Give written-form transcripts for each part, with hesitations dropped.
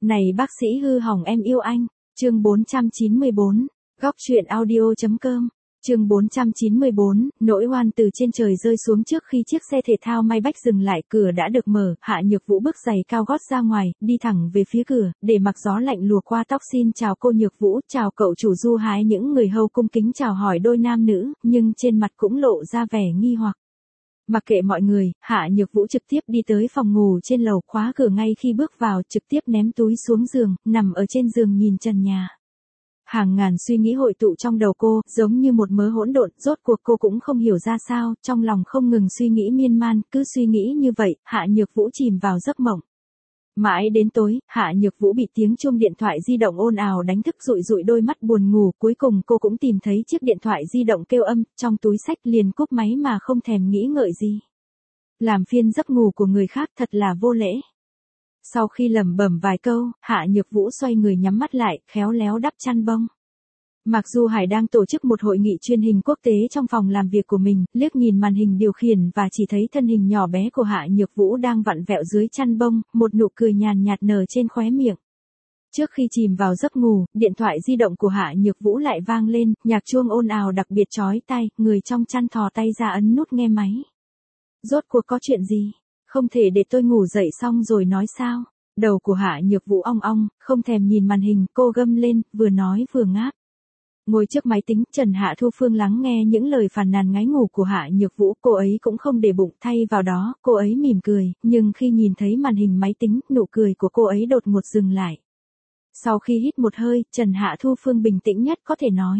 Này bác sĩ hư hỏng em yêu anh. Chương 494. Góc truyện audio.com. Chương 494, nỗi oan từ trên trời rơi xuống trước khi chiếc xe thể thao may bách dừng lại, cửa đã được mở, Hạ Nhược Vũ bước giày cao gót ra ngoài, đi thẳng về phía cửa, để mặc gió lạnh lùa qua tóc. Xin chào cô Nhược Vũ, chào cậu chủ Du Hái. Những người hầu cung kính chào hỏi đôi nam nữ, nhưng trên mặt cũng lộ ra vẻ nghi hoặc. Mặc kệ mọi người, Hạ Nhược Vũ trực tiếp đi tới phòng ngủ trên lầu, khóa cửa ngay khi bước vào, trực tiếp ném túi xuống giường, nằm ở trên giường nhìn trần nhà. Hàng ngàn suy nghĩ hội tụ trong đầu cô, giống như một mớ hỗn độn, rốt cuộc cô cũng không hiểu ra sao, trong lòng không ngừng suy nghĩ miên man, cứ suy nghĩ như vậy, Hạ Nhược Vũ chìm vào giấc mộng. Mãi đến tối, Hạ Nhược Vũ bị tiếng chuông điện thoại di động ồn ào đánh thức, dụi dụi đôi mắt buồn ngủ, cuối cùng cô cũng tìm thấy chiếc điện thoại di động kêu âm, trong túi xách liền cúp máy mà không thèm nghĩ ngợi gì. Làm phiền giấc ngủ của người khác thật là vô lễ. Sau khi lẩm bẩm vài câu, Hạ Nhược Vũ xoay người nhắm mắt lại, khéo léo đắp chăn bông. Mạc Du Hải đang tổ chức một hội nghị truyền hình quốc tế trong phòng làm việc của mình, liếc nhìn màn hình điều khiển và chỉ thấy thân hình nhỏ bé của Hạ Nhược Vũ đang vặn vẹo dưới chăn bông, một nụ cười nhàn nhạt nở trên khóe miệng. Trước khi chìm vào giấc ngủ, điện thoại di động của Hạ Nhược Vũ lại vang lên, nhạc chuông ồn ào đặc biệt chói tai, người trong chăn thò tay ra ấn nút nghe máy. Rốt cuộc có chuyện gì? Không thể để tôi ngủ dậy xong rồi nói sao? Đầu của Hạ Nhược Vũ ong ong, không thèm nhìn màn hình, cô gầm lên, vừa nói vừa ngáp. Ngồi trước máy tính, Trần Hạ Thu Phương lắng nghe những lời phàn nàn ngáy ngủ của Hạ Nhược Vũ, cô ấy cũng không để bụng, thay vào đó, cô ấy mỉm cười, nhưng khi nhìn thấy màn hình máy tính, nụ cười của cô ấy đột ngột dừng lại. Sau khi hít một hơi, Trần Hạ Thu Phương bình tĩnh nhất có thể nói.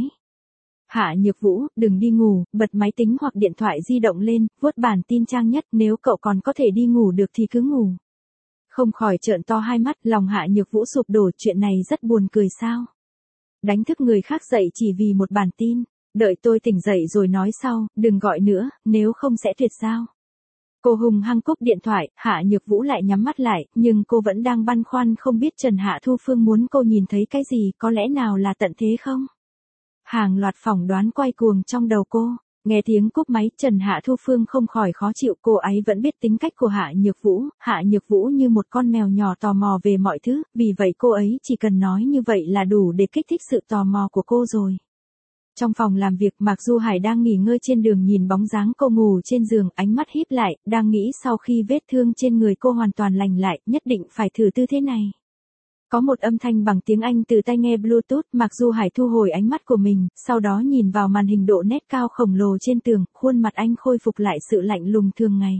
Hạ Nhược Vũ, đừng đi ngủ, bật máy tính hoặc điện thoại di động lên, vuốt bản tin trang nhất, nếu cậu còn có thể đi ngủ được thì cứ ngủ. Không khỏi trợn to hai mắt, lòng Hạ Nhược Vũ sụp đổ, chuyện này rất buồn cười sao? Đánh thức người khác dậy chỉ vì một bản tin, đợi tôi tỉnh dậy rồi nói sau, đừng gọi nữa, nếu không sẽ tuyệt giao. Cô hùng hăng cúp điện thoại, Hạ Nhược Vũ lại nhắm mắt lại, nhưng cô vẫn đang băn khoăn không biết Trần Hạ Thu Phương muốn cô nhìn thấy cái gì, có lẽ nào là tận thế không? Hàng loạt phỏng đoán quay cuồng trong đầu cô. Nghe tiếng cúp máy, Trần Hạ Thu Phương không khỏi khó chịu, cô ấy vẫn biết tính cách của Hạ Nhược Vũ như một con mèo nhỏ tò mò về mọi thứ, vì vậy cô ấy chỉ cần nói như vậy là đủ để kích thích sự tò mò của cô rồi. Trong phòng làm việc, Mạc Du Hải đang nghỉ ngơi trên đường nhìn bóng dáng cô ngủ trên giường, ánh mắt híp lại, đang nghĩ sau khi vết thương trên người cô hoàn toàn lành lại, nhất định phải thử tư thế này. Có một âm thanh bằng tiếng Anh từ tai nghe Bluetooth, Mạc Du Hải thu hồi ánh mắt của mình, sau đó nhìn vào màn hình độ nét cao khổng lồ trên tường, khuôn mặt anh khôi phục lại sự lạnh lùng thường ngày.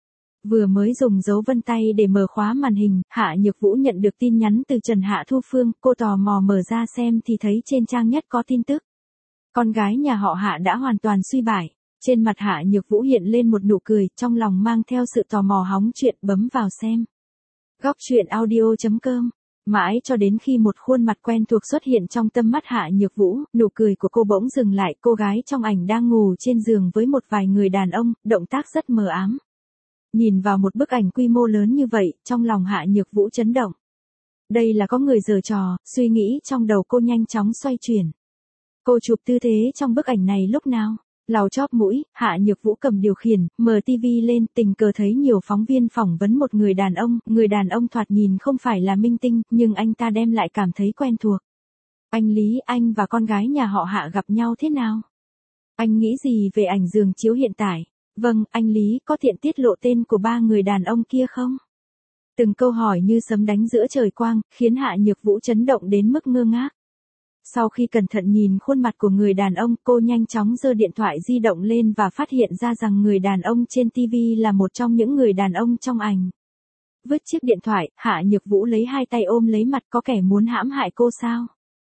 Vừa mới dùng dấu vân tay để mở khóa màn hình, Hạ Nhược Vũ nhận được tin nhắn từ Trần Hạ Thu Phương, cô tò mò mở ra xem thì thấy trên trang nhất có tin tức. Con gái nhà họ Hạ đã hoàn toàn suy bại. Trên mặt Hạ Nhược Vũ hiện lên một nụ cười, trong lòng mang theo sự tò mò hóng chuyện, bấm vào xem. Góc truyện audio.com. Mãi cho đến khi một khuôn mặt quen thuộc xuất hiện trong tâm mắt Hạ Nhược Vũ, nụ cười của cô bỗng dừng lại, cô gái trong ảnh đang ngủ trên giường với một vài người đàn ông, động tác rất mờ ám. Nhìn vào một bức ảnh quy mô lớn như vậy, trong lòng Hạ Nhược Vũ chấn động. Đây là có người giở trò, suy nghĩ trong đầu cô nhanh chóng xoay chuyển. Cô chụp tư thế trong bức ảnh này lúc nào? Lau chóp mũi, Hạ Nhược Vũ cầm điều khiển, mở tivi lên, tình cờ thấy nhiều phóng viên phỏng vấn một người đàn ông thoạt nhìn không phải là minh tinh, nhưng anh ta đem lại cảm thấy quen thuộc. Anh Lý, anh và con gái nhà họ Hạ gặp nhau thế nào? Anh nghĩ gì về ảnh giường chiếu hiện tại? Vâng, anh Lý, có tiện tiết lộ tên của ba người đàn ông kia không? Từng câu hỏi như sấm đánh giữa trời quang, khiến Hạ Nhược Vũ chấn động đến mức ngơ ngác. Sau khi cẩn thận nhìn khuôn mặt của người đàn ông, cô nhanh chóng giơ điện thoại di động lên và phát hiện ra rằng người đàn ông trên TV là một trong những người đàn ông trong ảnh. Vứt chiếc điện thoại, Hạ Nhược Vũ lấy hai tay ôm lấy mặt, có kẻ muốn hãm hại cô sao?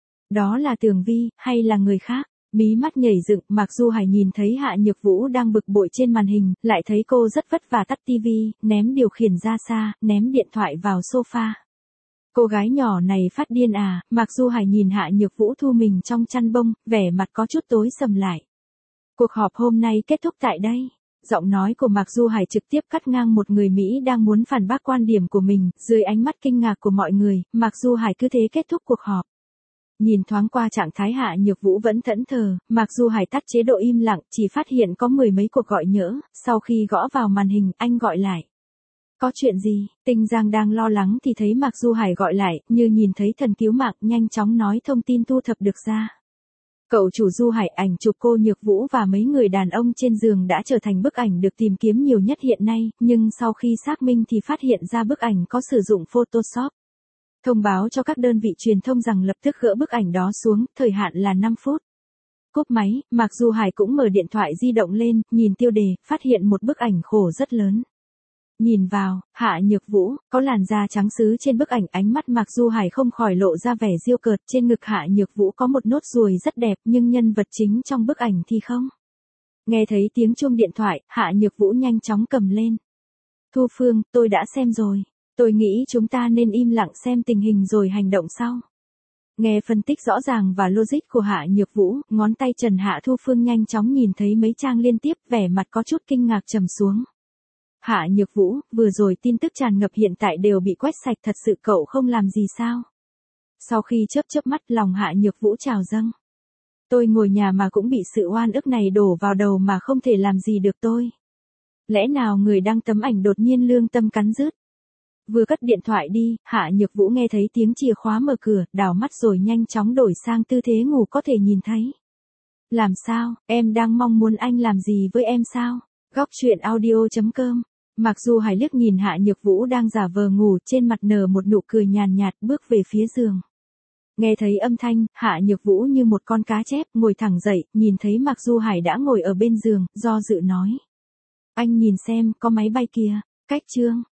Đó là Tường Vi, hay là người khác? Mí mắt nhảy dựng, Mạc Du Hải nhìn thấy Hạ Nhược Vũ đang bực bội trên màn hình, lại thấy cô rất vất vả tắt TV, ném điều khiển ra xa, ném điện thoại vào sofa. Cô gái nhỏ này phát điên à? Mạc Du Hải nhìn Hạ Nhược Vũ thu mình trong chăn bông, vẻ mặt có chút tối sầm lại. Cuộc họp hôm nay kết thúc tại đây. Giọng nói của Mạc Du Hải trực tiếp cắt ngang một người Mỹ đang muốn phản bác quan điểm của mình, dưới ánh mắt kinh ngạc của mọi người, Mạc Du Hải cứ thế kết thúc cuộc họp. Nhìn thoáng qua trạng thái Hạ Nhược Vũ vẫn thẫn thờ, Mạc Du Hải tắt chế độ im lặng, chỉ phát hiện có mười mấy cuộc gọi nhỡ, sau khi gõ vào màn hình, anh gọi lại. Có chuyện gì? Tinh Giang đang lo lắng thì thấy Mạc Du Hải gọi lại, như nhìn thấy thần cứu mạng, nhanh chóng nói thông tin thu thập được ra. Cậu chủ Du Hải, ảnh chụp cô Nhược Vũ và mấy người đàn ông trên giường đã trở thành bức ảnh được tìm kiếm nhiều nhất hiện nay, nhưng sau khi xác minh thì phát hiện ra bức ảnh có sử dụng Photoshop. Thông báo cho các đơn vị truyền thông rằng lập tức gỡ bức ảnh đó xuống, thời hạn là 5 phút. Cúp máy, Mạc Du Hải cũng mở điện thoại di động lên, nhìn tiêu đề, phát hiện một bức ảnh khổ rất lớn. Nhìn vào, Hạ Nhược Vũ, có làn da trắng sứ trên bức ảnh, ánh mắt Mạc Du Hải không khỏi lộ ra vẻ diêu cợt, trên ngực Hạ Nhược Vũ có một nốt ruồi rất đẹp, nhưng nhân vật chính trong bức ảnh thì không. Nghe thấy tiếng chuông điện thoại, Hạ Nhược Vũ nhanh chóng cầm lên. Thu Phương, tôi đã xem rồi. Tôi nghĩ chúng ta nên im lặng xem tình hình rồi hành động sau. Nghe phân tích rõ ràng và logic của Hạ Nhược Vũ, ngón tay Trần Hạ Thu Phương nhanh chóng nhìn thấy mấy trang liên tiếp, vẻ mặt có chút kinh ngạc trầm xuống. Hạ Nhược Vũ, vừa rồi tin tức tràn ngập hiện tại đều bị quét sạch, thật sự cậu không làm gì sao? Sau khi chớp mắt, lòng Hạ Nhược Vũ trào dâng. Tôi ngồi nhà mà cũng bị sự oan ức này đổ vào đầu mà không thể làm gì được tôi. Lẽ nào người đăng tấm ảnh đột nhiên lương tâm cắn rứt? Vừa cất điện thoại đi, Hạ Nhược Vũ nghe thấy tiếng chìa khóa mở cửa, đảo mắt rồi nhanh chóng đổi sang tư thế ngủ có thể nhìn thấy. Làm sao, em đang mong muốn anh làm gì với em sao? Góc truyện audio.com. Mặc dù Hải liếc nhìn Hạ Nhược Vũ đang giả vờ ngủ, trên mặt nở một nụ cười nhàn nhạt, bước về phía giường. Nghe thấy âm thanh, Hạ Nhược Vũ như một con cá chép, ngồi thẳng dậy, nhìn thấy Mạc Du Hải đã ngồi ở bên giường, do dự nói. Anh nhìn xem, có máy bay kìa, cách chương.